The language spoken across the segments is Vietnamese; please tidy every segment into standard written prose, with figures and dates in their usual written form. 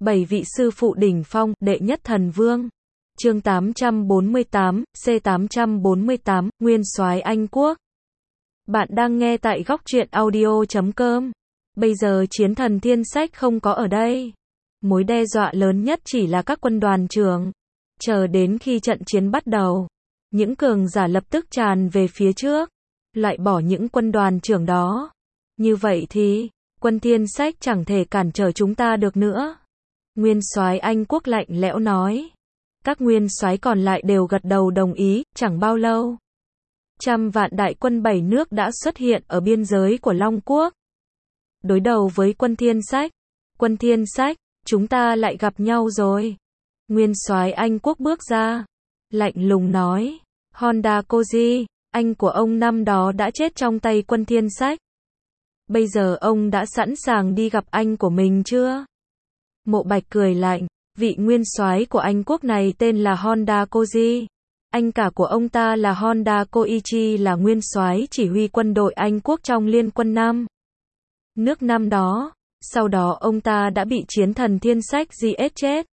7 vị sư phụ đỉnh phong, đệ nhất thần vương. Chương 848, C848, Nguyên soái Anh Quốc. Bạn đang nghe tại góc truyện audio.com. Bây giờ chiến thần thiên sách không có ở đây. Mối đe dọa lớn nhất chỉ là các quân đoàn trưởng. Chờ đến khi trận chiến bắt đầu, những cường giả lập tức tràn về phía trước, loại bỏ những quân đoàn trưởng đó. Như vậy thì, quân thiên sách chẳng thể cản trở chúng ta được nữa. Nguyên soái Anh Quốc lạnh lẽo nói. Các nguyên soái còn lại đều gật đầu đồng ý, chẳng bao lâu. Trăm vạn đại quân 7 nước đã xuất hiện ở biên giới của Long Quốc. Đối đầu với quân thiên sách. Quân thiên sách, chúng ta lại gặp nhau rồi. Nguyên soái Anh Quốc bước ra, lạnh lùng nói. Honda Koji, anh của ông năm đó đã chết trong tay quân thiên sách. Bây giờ ông đã sẵn sàng đi gặp anh của mình chưa? Mộ Bạch cười lạnh, vị nguyên soái của Anh Quốc này tên là Honda Koji. Anh cả của ông ta là Honda Koichi, là nguyên soái chỉ huy quân đội Anh Quốc trong Liên quân Nam nước năm đó. Sau đó ông ta đã bị chiến thần thiên sách giết chết.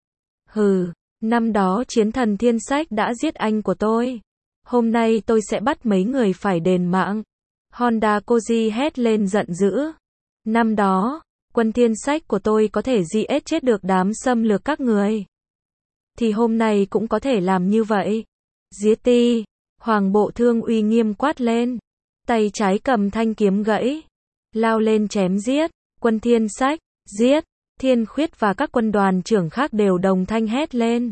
Hừ, năm đó chiến thần thiên sách đã giết anh của tôi. Hôm nay tôi sẽ bắt mấy người phải đền mạng. Honda Koji hét lên giận dữ. Năm đó, quân thiên sách của tôi có thể giết chết được đám xâm lược các người. Thì hôm nay cũng có thể làm như vậy. Giết đi. Hoàng Bộ Thương uy nghiêm quát lên. Tay trái cầm thanh kiếm gãy. Lao lên chém giết. Quân thiên sách, giết. Thiên Khuyết và các quân đoàn trưởng khác đều đồng thanh hét lên.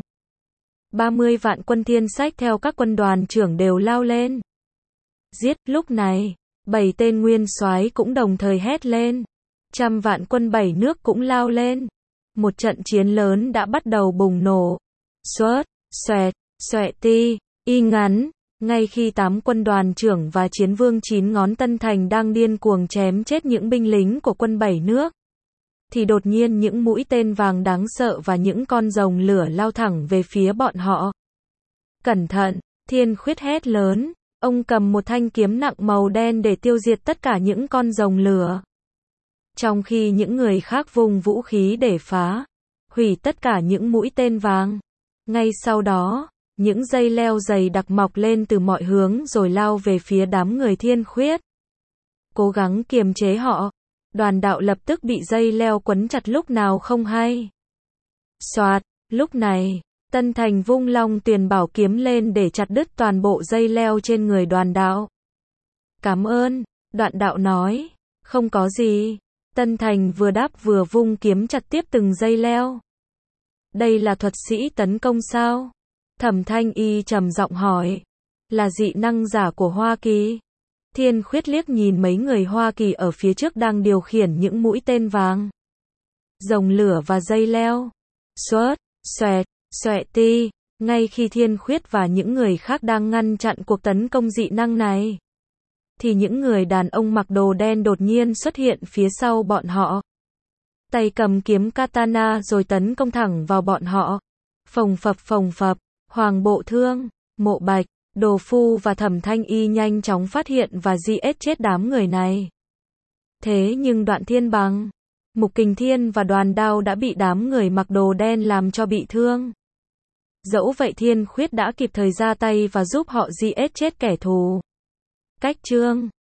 30 vạn quân thiên sách theo các quân đoàn trưởng đều lao lên. Giết. Lúc này, 7 tên nguyên soái cũng đồng thời hét lên. Trăm vạn quân 7 nước cũng lao lên. Một trận chiến lớn đã bắt đầu bùng nổ. Xoét, xoẹt, xoẹt ti, y ngắn. Ngay khi 8 quân đoàn trưởng và chiến vương 9 ngón Tân Thành đang điên cuồng chém chết những binh lính của quân 7 nước, thì đột nhiên những mũi tên vàng đáng sợ và những con rồng lửa lao thẳng về phía bọn họ. Cẩn thận, Thiên Khuyết hét lớn. Ông cầm một thanh kiếm nặng màu đen để tiêu diệt tất cả những con rồng lửa. Trong khi những người khác vung vũ khí để phá, hủy tất cả những mũi tên vàng. Ngay sau đó, những dây leo dày đặc mọc lên từ mọi hướng rồi lao về phía đám người Thiên Khuyết. Cố gắng kiềm chế họ. Đoàn đạo lập tức bị dây leo quấn chặt lúc nào không hay. Soạt, lúc này, Tân Thành vung Long Tuyền Bảo kiếm lên để chặt đứt toàn bộ dây leo trên người đoàn đạo. Cảm ơn, đoạn đạo nói. Không có gì. Tân Thành vừa đáp vừa vung kiếm chặt tiếp từng dây leo. Đây là thuật sĩ tấn công sao? Thẩm Thanh Y trầm giọng hỏi. Là dị năng giả của Hoa Kỳ. Thiên Khuyết liếc nhìn mấy người Hoa Kỳ ở phía trước đang điều khiển những mũi tên vàng, rồng lửa và dây leo. Xoét, xoẹt, xoẹt ti. Ngay khi Thiên Khuyết và những người khác đang ngăn chặn cuộc tấn công dị năng này, thì những người đàn ông mặc đồ đen đột nhiên xuất hiện phía sau bọn họ. Tay cầm kiếm katana rồi tấn công thẳng vào bọn họ. Phồng phập, Hoàng Bộ Thương, Mộ Bạch, Đồ Phu và Thẩm Thanh Y nhanh chóng phát hiện và giết chết đám người này. Thế nhưng Đoạn Thiên Bằng, Mục Kình Thiên và Đoàn Đao đã bị đám người mặc đồ đen làm cho bị thương. Dẫu vậy Thiên Khuyết đã kịp thời ra tay và giúp họ giết chết kẻ thù. Cách chương